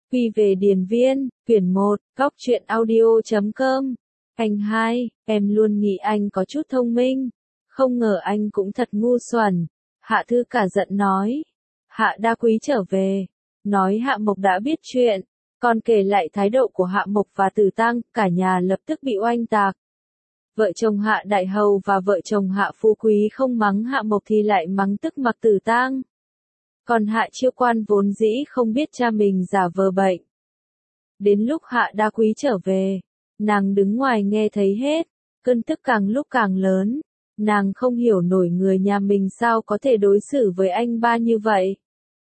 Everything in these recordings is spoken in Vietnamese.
Quy về điền viên, quyển 1, góc truyện audio.com. Anh hai, em luôn nghĩ anh có chút thông minh. Không ngờ anh cũng thật ngu xuẩn. Hạ Thư cả giận nói. Hạ Đa Quý trở về. Nói Hạ Mộc đã biết chuyện. Còn kể lại thái độ của Hạ Mộc và Tử Tăng, cả nhà lập tức bị oanh tạc. Vợ chồng Hạ Đại Hầu và vợ chồng Hạ Phú Quý không mắng Hạ Mộc thì lại mắng tức mặc Tử Tăng. Còn Hạ Chiêu Quan vốn dĩ không biết cha mình giả vờ bệnh. Đến lúc Hạ Đa Quý trở về, nàng đứng ngoài nghe thấy hết, cơn tức càng lúc càng lớn. Nàng không hiểu nổi người nhà mình sao có thể đối xử với anh ba như vậy.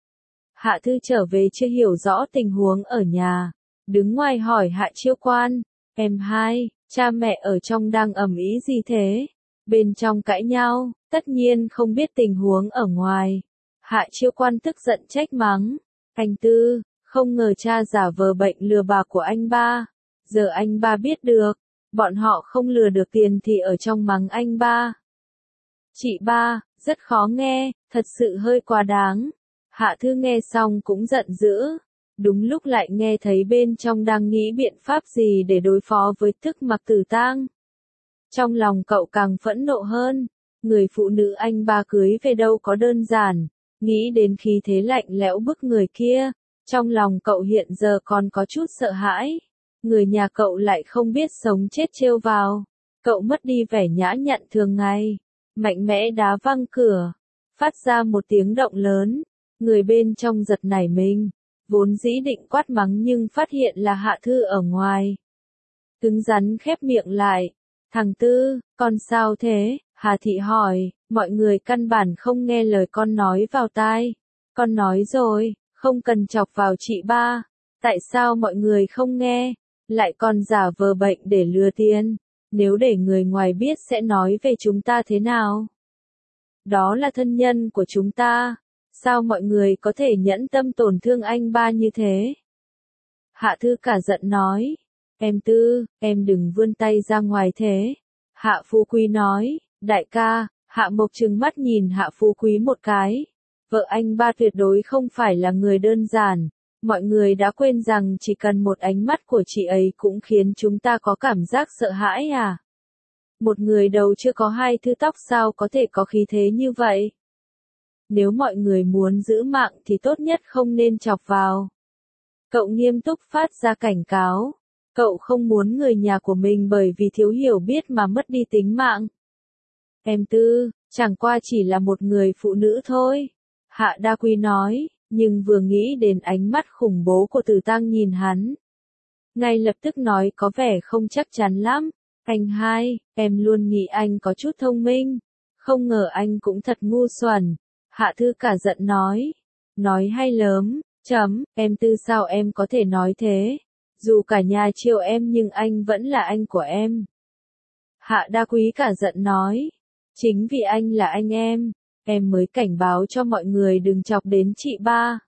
Hạ Thư trở về chưa hiểu rõ tình huống ở nhà, đứng ngoài hỏi Hạ Chiêu Quan, em hai, cha mẹ ở trong đang ầm ĩ gì thế? Bên trong cãi nhau, tất nhiên không biết tình huống ở ngoài. Hạ Chiêu Quan tức giận trách mắng, anh Tư, không ngờ cha giả vờ bệnh lừa bà của anh ba. Giờ anh ba biết được, bọn họ không lừa được tiền thì ở trong mắng anh ba. Chị ba, rất khó nghe, thật sự hơi quá đáng. Hạ Thư nghe xong cũng giận dữ. Đúng lúc lại nghe thấy bên trong đang nghĩ biện pháp gì để đối phó với Tức Mặc Tử Tang. Trong lòng cậu càng phẫn nộ hơn. Người phụ nữ anh ba cưới về đâu có đơn giản. Nghĩ đến khí thế lạnh lẽo bức người kia. Trong lòng cậu hiện giờ còn có chút sợ hãi. Người nhà cậu lại không biết sống chết trêu vào. Cậu mất đi vẻ nhã nhặn thường ngày. Mạnh mẽ đá văng cửa. Phát ra một tiếng động lớn. Người bên trong giật nảy mình. Vốn dĩ định quát mắng nhưng phát hiện là Hạ Thư ở ngoài. Cứng rắn khép miệng lại. Thằng Tư, con sao thế? Hà Thị hỏi, mọi người căn bản không nghe lời con nói vào tai. Con nói rồi, không cần chọc vào chị ba. Tại sao mọi người không nghe? Lại còn giả vờ bệnh để lừa tiền. Nếu để người ngoài biết sẽ nói về chúng ta thế nào? Đó là thân nhân của chúng ta. Sao mọi người có thể nhẫn tâm tổn thương anh ba như thế? Hạ Thư cả giận nói. Em Tư, em đừng vươn tay ra ngoài thế. Hạ Phú Quý nói. Đại ca, Hạ Mộc trừng mắt nhìn Hạ Phú Quý một cái. Vợ anh ba tuyệt đối không phải là người đơn giản. Mọi người đã quên rằng chỉ cần một ánh mắt của chị ấy cũng khiến chúng ta có cảm giác sợ hãi à? Một người đầu chưa có hai thứ tóc sao có thể có khí thế như vậy? Nếu mọi người muốn giữ mạng thì tốt nhất không nên chọc vào. Cậu nghiêm túc phát ra cảnh cáo. Cậu không muốn người nhà của mình bởi vì thiếu hiểu biết mà mất đi tính mạng. Em Tư, chẳng qua chỉ là một người phụ nữ thôi. Hạ Đa Quý nói, nhưng vừa nghĩ đến ánh mắt khủng bố của Tử Tăng nhìn hắn. Ngay lập tức nói có vẻ không chắc chắn lắm. Anh hai, em luôn nghĩ anh có chút thông minh. Không ngờ anh cũng thật ngu xuẩn. Hạ Thư cả giận nói. Nói hay lắm, em Tư sao em có thể nói thế? Dù cả nhà chiều em nhưng anh vẫn là anh của em. Hạ Đa Quý cả giận nói. Chính vì anh là anh em mới cảnh báo cho mọi người đừng chọc đến chị ba.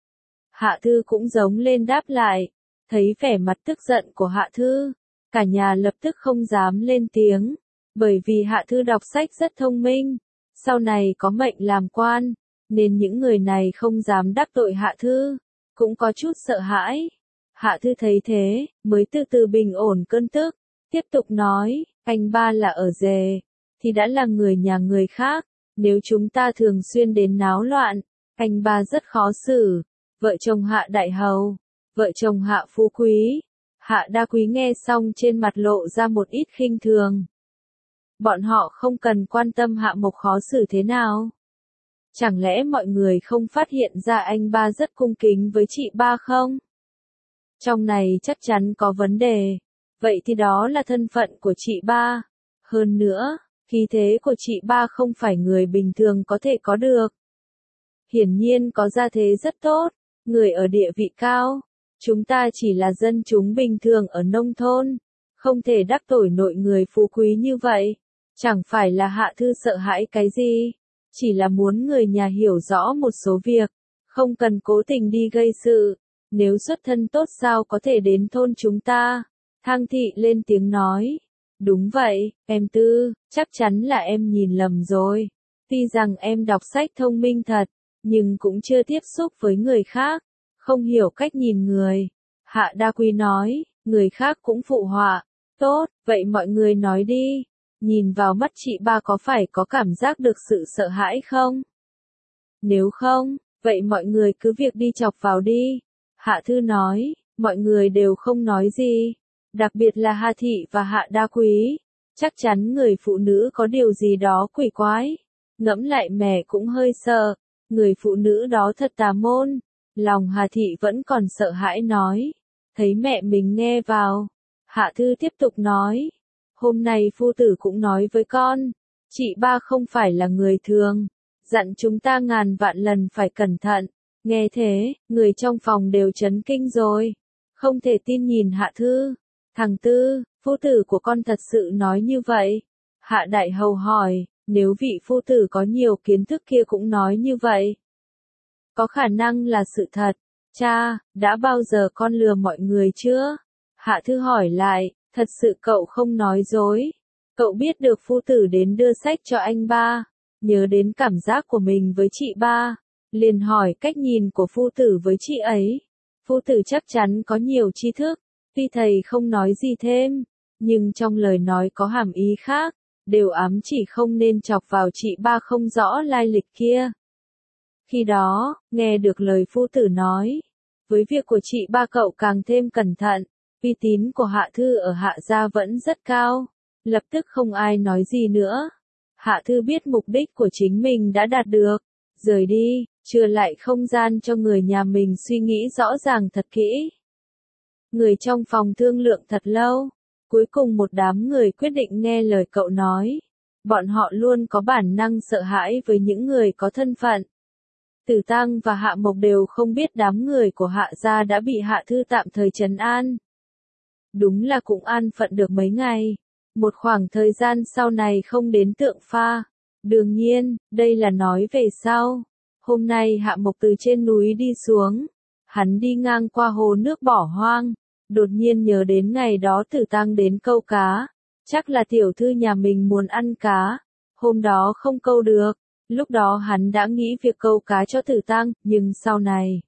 Hạ Thư cũng giống lên đáp lại. Thấy vẻ mặt tức giận của Hạ Thư, cả nhà lập tức không dám lên tiếng. Bởi vì Hạ Thư đọc sách rất thông minh. Sau này có mệnh làm quan, nên những người này không dám đắc tội Hạ Thư, cũng có chút sợ hãi. Hạ Thư thấy thế, mới từ từ bình ổn cơn tức, tiếp tục nói, anh ba là ở rể, thì đã là người nhà người khác, nếu chúng ta thường xuyên đến náo loạn, anh ba rất khó xử. Vợ chồng Hạ Đại Hầu, vợ chồng Hạ Phú Quý, Hạ Đa Quý nghe xong trên mặt lộ ra một ít khinh thường. Bọn họ không cần quan tâm Hạ Mộc khó xử thế nào. Chẳng lẽ mọi người không phát hiện ra anh ba rất cung kính với chị ba không? Trong này chắc chắn có vấn đề. Vậy thì đó là thân phận của chị ba. Hơn nữa, khí thế của chị ba không phải người bình thường có thể có được. Hiển nhiên có gia thế rất tốt, người ở địa vị cao. Chúng ta chỉ là dân chúng bình thường ở nông thôn. Không thể đắc tội nội người phú quý như vậy. Chẳng phải là Hạ Thư sợ hãi cái gì. Chỉ là muốn người nhà hiểu rõ một số việc. Không cần cố tình đi gây sự. Nếu xuất thân tốt sao có thể đến thôn chúng ta? Thang Thị lên tiếng nói. Đúng vậy, em Tư, chắc chắn là em nhìn lầm rồi. Tuy rằng em đọc sách thông minh thật, nhưng cũng chưa tiếp xúc với người khác. không hiểu cách nhìn người. Hạ Đa Quý nói, người khác cũng phụ họa. Tốt, vậy mọi người nói đi. Nhìn vào mắt chị ba có phải có cảm giác được sự sợ hãi không? Nếu không, vậy mọi người cứ việc đi chọc vào đi. Hạ Thư nói, mọi người đều không nói gì. Đặc biệt là Hà Thị và Hạ Đa Quý. Chắc chắn người phụ nữ có điều gì đó quỷ quái. Ngẫm lại mẹ cũng hơi sợ. Người phụ nữ đó thật tà môn. Lòng Hà Thị vẫn còn sợ hãi nói. Thấy mẹ mình nghe vào. Hạ Thư tiếp tục nói. Hôm nay phu tử cũng nói với con. Chị ba không phải là người thường. Dặn chúng ta ngàn vạn lần phải cẩn thận. Nghe thế, người trong phòng đều chấn kinh rồi. Không thể tin nhìn Hạ Thư. Thằng Tư, phu tử của con thật sự nói như vậy. Hạ Đại Hầu hỏi, nếu vị phu tử có nhiều kiến thức kia cũng nói như vậy. Có khả năng là sự thật. Cha, đã bao giờ con lừa mọi người chưa? Hạ Thư hỏi lại, thật sự cậu không nói dối. Cậu biết được phu tử đến đưa sách cho anh ba. Nhớ đến cảm giác của mình với chị ba. Liền hỏi cách nhìn của phu tử với chị ấy. Phu tử chắc chắn có nhiều tri thức. Tuy thầy không nói gì thêm, nhưng trong lời nói có hàm ý khác, đều ám chỉ không nên chọc vào chị ba không rõ lai lịch kia. Khi đó, nghe được lời phu tử nói, với việc của chị ba cậu càng thêm cẩn thận, uy tín của Hạ Thư ở Hạ gia vẫn rất cao, lập tức không ai nói gì nữa. Hạ Thư biết mục đích của chính mình đã đạt được, rời đi, trừ lại không gian cho người nhà mình suy nghĩ rõ ràng thật kỹ. Người trong phòng thương lượng thật lâu, cuối cùng một đám người quyết định nghe lời cậu nói. Bọn họ luôn có bản năng sợ hãi với những người có thân phận. Tử Tăng và Hạ Mộc đều không biết đám người của Hạ gia đã bị Hạ Thư tạm thời trấn an. Đúng là cũng an phận được mấy ngày. Một khoảng thời gian sau này không đến Tượng Pha. Đương nhiên, đây là nói về sau. Hôm nay Hạ Mộc từ trên núi đi xuống. Hắn đi ngang qua hồ nước bỏ hoang. Đột nhiên nhớ đến ngày đó Tử Tăng đến câu cá. Chắc là tiểu thư nhà mình muốn ăn cá. Hôm đó không câu được. Lúc đó hắn đã nghĩ việc câu cá cho Tử Tăng, nhưng sau này,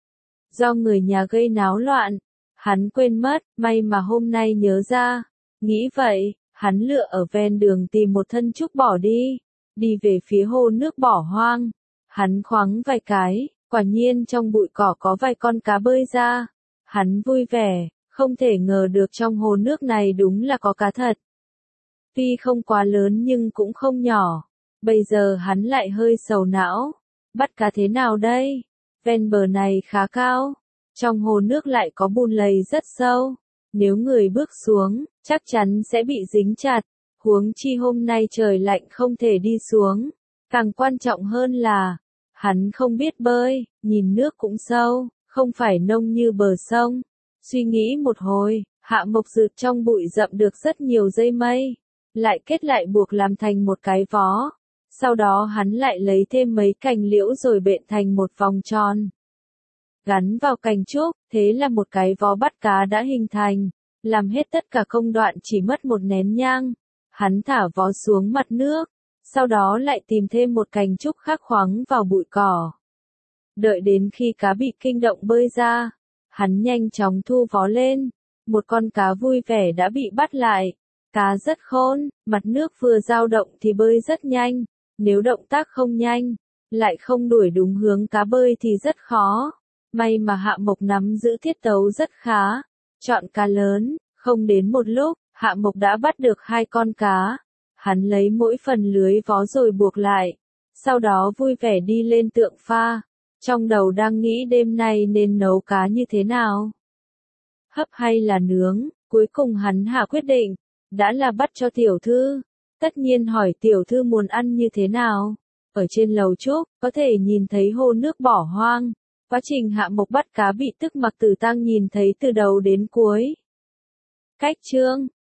do người nhà gây náo loạn, hắn quên mất, may mà hôm nay nhớ ra. Nghĩ vậy, hắn lựa ở ven đường tìm một thân trúc bỏ đi về phía hồ nước bỏ hoang. Hắn khoáng vài cái, quả nhiên trong bụi cỏ có vài con cá bơi ra. Hắn vui vẻ, không thể ngờ được trong hồ nước này đúng là có cá thật. Tuy không quá lớn nhưng cũng không nhỏ. Bây giờ hắn lại hơi sầu não. Bắt cá thế nào đây? Ven bờ này khá cao. Trong hồ nước lại có bùn lầy rất sâu. Nếu người bước xuống, chắc chắn sẽ bị dính chặt. Huống chi hôm nay trời lạnh không thể đi xuống. Càng quan trọng hơn là, hắn không biết bơi, nhìn nước cũng sâu, không phải nông như bờ sông. Suy nghĩ một hồi, Hạ Mộc rượt trong bụi rậm được rất nhiều dây mây. Lại kết lại buộc làm thành một cái vó. Sau đó hắn lại lấy thêm mấy cành liễu rồi bện thành một vòng tròn. Gắn vào cành trúc, thế là một cái vó bắt cá đã hình thành. Làm hết tất cả công đoạn chỉ mất một nén nhang. Hắn thả vó xuống mặt nước. Sau đó lại tìm thêm một cành trúc khác khoáng vào bụi cỏ. Đợi đến khi cá bị kinh động bơi ra. Hắn nhanh chóng thu vó lên. Một con cá vui vẻ đã bị bắt lại. Cá rất khôn, mặt nước vừa dao động thì bơi rất nhanh. Nếu động tác không nhanh, lại không đuổi đúng hướng cá bơi thì rất khó. May mà Hạ Mộc nắm giữ tiết tấu rất khá. Chọn cá lớn, không đến một lúc, Hạ Mộc đã bắt được 2 con cá. Hắn lấy mỗi phần lưới vó rồi buộc lại. Sau đó vui vẻ đi lên Tượng Pha. Trong đầu đang nghĩ đêm nay nên nấu cá như thế nào. Hấp hay là nướng, cuối cùng hắn hạ quyết định. Đã là bắt cho tiểu thư. Tất nhiên hỏi tiểu thư muốn ăn như thế nào. Ở trên lầu trúc, có thể nhìn thấy hồ nước bỏ hoang. Quá trình Hạ Mộc bắt cá bị tức mặc Tử Tăng nhìn thấy từ đầu đến cuối. Cách chương